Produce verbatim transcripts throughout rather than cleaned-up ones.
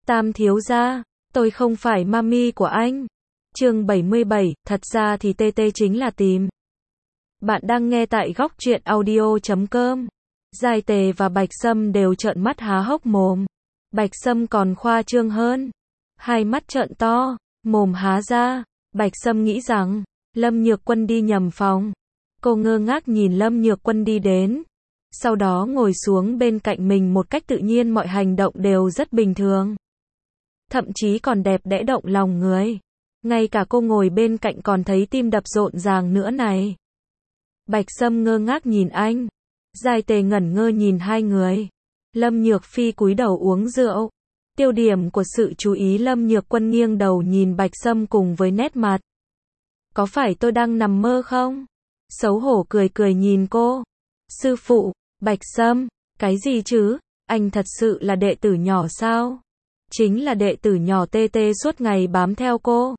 Tam thiếu gia, tôi không phải mami của anh. Chương bảy mươi bảy, thật ra thì tê tê chính là tìm. Bạn đang nghe tại góc truyện audio chấm com. Giai Tề và Bạch Sâm đều trợn mắt há hốc mồm. Bạch Sâm còn khoa trương hơn. Hai mắt trợn to, mồm há ra. Bạch Sâm nghĩ rằng, Lâm Nhược Quân đi nhầm phòng. Cô ngơ ngác nhìn Lâm Nhược Quân đi đến. Sau đó ngồi xuống bên cạnh mình một cách tự nhiên, mọi hành động đều rất bình thường. Thậm chí còn đẹp đẽ động lòng người. Ngay cả cô ngồi bên cạnh còn thấy tim đập rộn ràng nữa này. Bạch Sâm ngơ ngác nhìn anh. Giai Tề ngẩn ngơ nhìn hai người. Lâm Nhược Phi cúi đầu uống rượu. Tiêu điểm của sự chú ý Lâm Nhược Quân nghiêng đầu nhìn Bạch Sâm cùng với nét mặt. Có phải tôi đang nằm mơ không? Xấu hổ cười cười nhìn cô. Sư phụ, Bạch Sâm, cái gì chứ? Anh thật sự là đệ tử nhỏ sao? Chính là đệ tử nhỏ tê tê suốt ngày bám theo cô.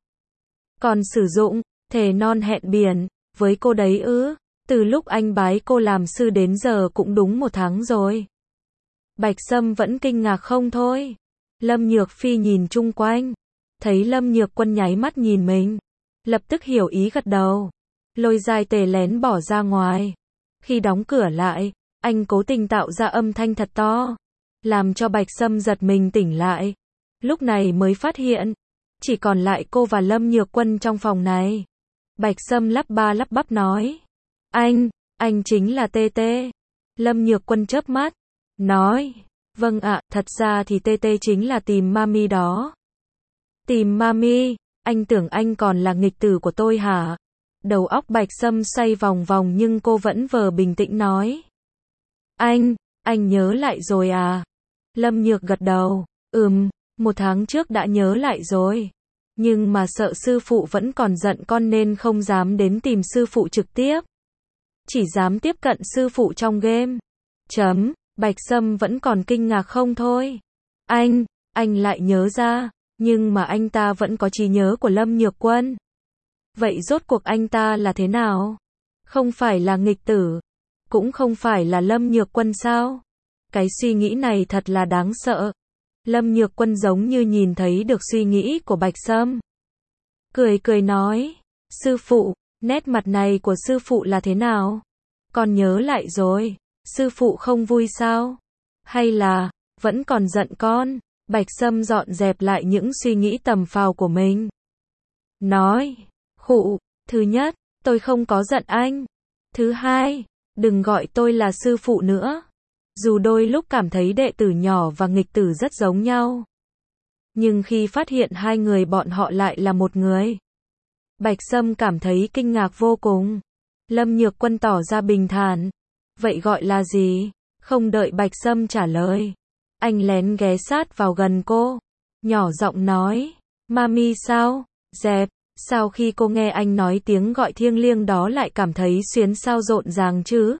Còn sử dụng, thề non hẹn biển, với cô đấy ư? Từ lúc anh bái cô làm sư đến giờ cũng đúng một tháng rồi. Bạch Sâm vẫn kinh ngạc không thôi. Lâm Nhược Phi nhìn chung quanh. Thấy Lâm Nhược Quân nháy mắt nhìn mình. Lập tức hiểu ý gật đầu. Lôi Giai Tề lén bỏ ra ngoài. Khi đóng cửa lại, anh cố tình tạo ra âm thanh thật to. Làm cho Bạch Sâm giật mình tỉnh lại. Lúc này mới phát hiện. Chỉ còn lại cô và Lâm Nhược Quân trong phòng này. Bạch Sâm lắp ba lắp bắp nói. Anh, anh chính là tê tê. Lâm Nhược Quân chớp mắt. Nói. Vâng ạ, thật ra thì tê tê chính là tìm mami đó. Tìm mami? Anh tưởng anh còn là nghịch tử của tôi hả? Đầu óc Bạch Sâm xoay vòng vòng nhưng cô vẫn vờ bình tĩnh nói. Anh, anh nhớ lại rồi à? Lâm Nhược gật đầu. Ừm, một tháng trước đã nhớ lại rồi. Nhưng mà sợ sư phụ vẫn còn giận con nên không dám đến tìm sư phụ trực tiếp. Chỉ dám tiếp cận sư phụ trong game. Chấm, Bạch Sâm vẫn còn kinh ngạc không thôi. Anh, anh lại nhớ ra, nhưng mà anh ta vẫn có trí nhớ của Lâm Nhược Quân. Vậy rốt cuộc anh ta là thế nào? Không phải là nghịch tử, cũng không phải là Lâm Nhược Quân sao? Cái suy nghĩ này thật là đáng sợ. Lâm Nhược Quân giống như nhìn thấy được suy nghĩ của Bạch Sâm. Cười cười nói, sư phụ, nét mặt này của sư phụ là thế nào? Con nhớ lại rồi, sư phụ không vui sao? Hay là, vẫn còn giận con? Bạch Sâm dọn dẹp lại những suy nghĩ tầm phào của mình. Nói, khụ, thứ nhất, tôi không có giận anh. Thứ hai, đừng gọi tôi là sư phụ nữa. Dù đôi lúc cảm thấy đệ tử nhỏ và nghịch tử rất giống nhau. Nhưng khi phát hiện hai người bọn họ lại là một người. Bạch Sâm cảm thấy kinh ngạc vô cùng. Lâm Nhược Quân tỏ ra bình thản. Vậy gọi là gì? Không đợi Bạch Sâm trả lời. Anh lén ghé sát vào gần cô. Nhỏ giọng nói. Mami sao? Dẹp. Sau khi cô nghe anh nói tiếng gọi thiêng liêng đó lại cảm thấy xuyến sao rộn ràng chứ?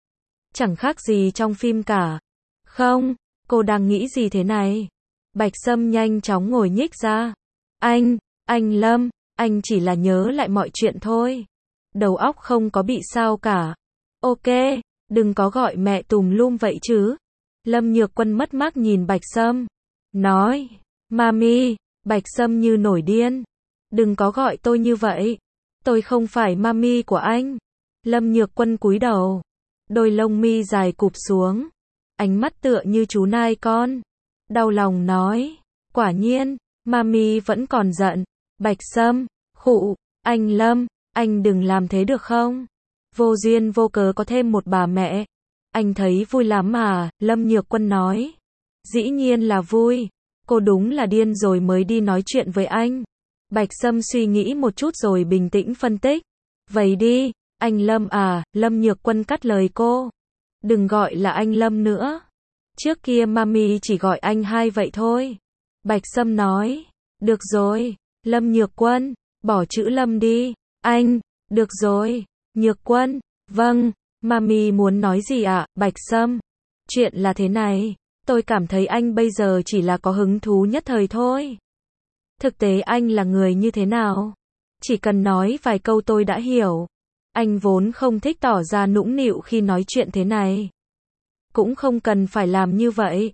Chẳng khác gì trong phim cả. Không, cô đang nghĩ gì thế này? Bạch Sâm nhanh chóng ngồi nhích ra. Anh, anh Lâm, anh chỉ là nhớ lại mọi chuyện thôi. Đầu óc không có bị sao cả. Ok, đừng có gọi mẹ tùm lum vậy chứ. Lâm Nhược Quân mất mát nhìn Bạch Sâm. Nói, mami, Bạch Sâm như nổi điên. Đừng có gọi tôi như vậy. Tôi không phải mami của anh. Lâm Nhược Quân cúi đầu. Đôi lông mi dài cụp xuống. Ánh mắt tựa như chú nai con. Đau lòng nói. Quả nhiên, mami vẫn còn giận. Bạch Sâm, khụ, anh Lâm, anh đừng làm thế được không? Vô duyên vô cớ có thêm một bà mẹ. Anh thấy vui lắm à? Lâm Nhược Quân nói. Dĩ nhiên là vui. Cô đúng là điên rồi mới đi nói chuyện với anh. Bạch Sâm suy nghĩ một chút rồi bình tĩnh phân tích. Vậy đi, anh Lâm à? Lâm Nhược Quân cắt lời cô. Đừng gọi là anh Lâm nữa. Trước kia mami chỉ gọi anh hai vậy thôi. Bạch Sâm nói. Được rồi, Lâm Nhược Quân, bỏ chữ Lâm đi. Anh, được rồi. Nhược Quân, vâng, mami muốn nói gì ạ? Bạch Sâm. Chuyện là thế này, tôi cảm thấy anh bây giờ chỉ là có hứng thú nhất thời thôi. Thực tế anh là người như thế nào? Chỉ cần nói vài câu tôi đã hiểu. Anh vốn không thích tỏ ra nũng nịu khi nói chuyện thế này. Cũng không cần phải làm như vậy.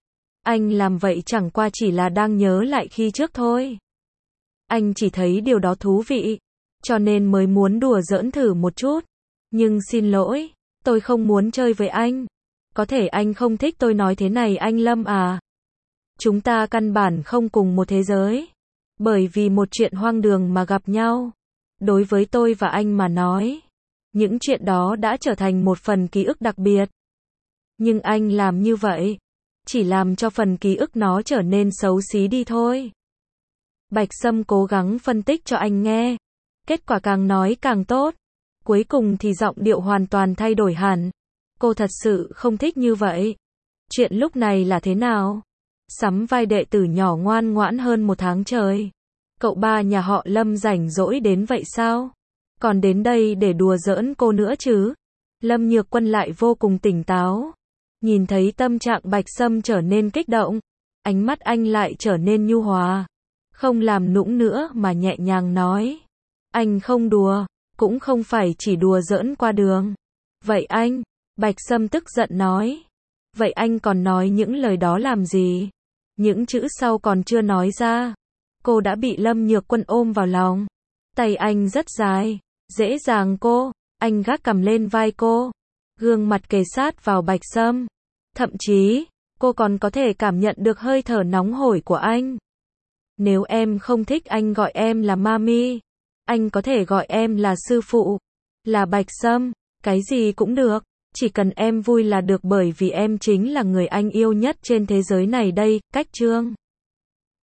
Anh làm vậy chẳng qua chỉ là đang nhớ lại khi trước thôi. Anh chỉ thấy điều đó thú vị, cho nên mới muốn đùa giỡn thử một chút. Nhưng xin lỗi, tôi không muốn chơi với anh. Có thể anh không thích tôi nói thế này anh Lâm à. Chúng ta căn bản không cùng một thế giới. Bởi vì một chuyện hoang đường mà gặp nhau. Đối với tôi và anh mà nói, những chuyện đó đã trở thành một phần ký ức đặc biệt. Nhưng anh làm như vậy, chỉ làm cho phần ký ức nó trở nên xấu xí đi thôi. Bạch Sâm cố gắng phân tích cho anh nghe. Kết quả càng nói càng tốt. Cuối cùng thì giọng điệu hoàn toàn thay đổi hẳn. Cô thật sự không thích như vậy. Chuyện lúc này là thế nào? Sắm vai đệ tử nhỏ ngoan ngoãn hơn một tháng trời. Cậu ba nhà họ Lâm rảnh rỗi đến vậy sao? Còn đến đây để đùa giỡn cô nữa chứ? Lâm Nhược Quân lại vô cùng tỉnh táo. Nhìn thấy tâm trạng Bạch Sâm trở nên kích động, ánh mắt anh lại trở nên nhu hòa. Không làm nũng nữa mà nhẹ nhàng nói. Anh không đùa, cũng không phải chỉ đùa giỡn qua đường. Vậy anh, Bạch Sâm tức giận nói. Vậy anh còn nói những lời đó làm gì? Những chữ sau còn chưa nói ra. Cô đã bị Lâm Nhược Quân ôm vào lòng. Tay anh rất dài, dễ dàng cô. Anh gác cầm lên vai cô. Gương mặt kề sát vào Bạch Sâm. Thậm chí, cô còn có thể cảm nhận được hơi thở nóng hổi của anh. Nếu em không thích anh gọi em là Mami, anh có thể gọi em là sư phụ, là Bạch Sâm, cái gì cũng được. Chỉ cần em vui là được bởi vì em chính là người anh yêu nhất trên thế giới này đây. Cách chương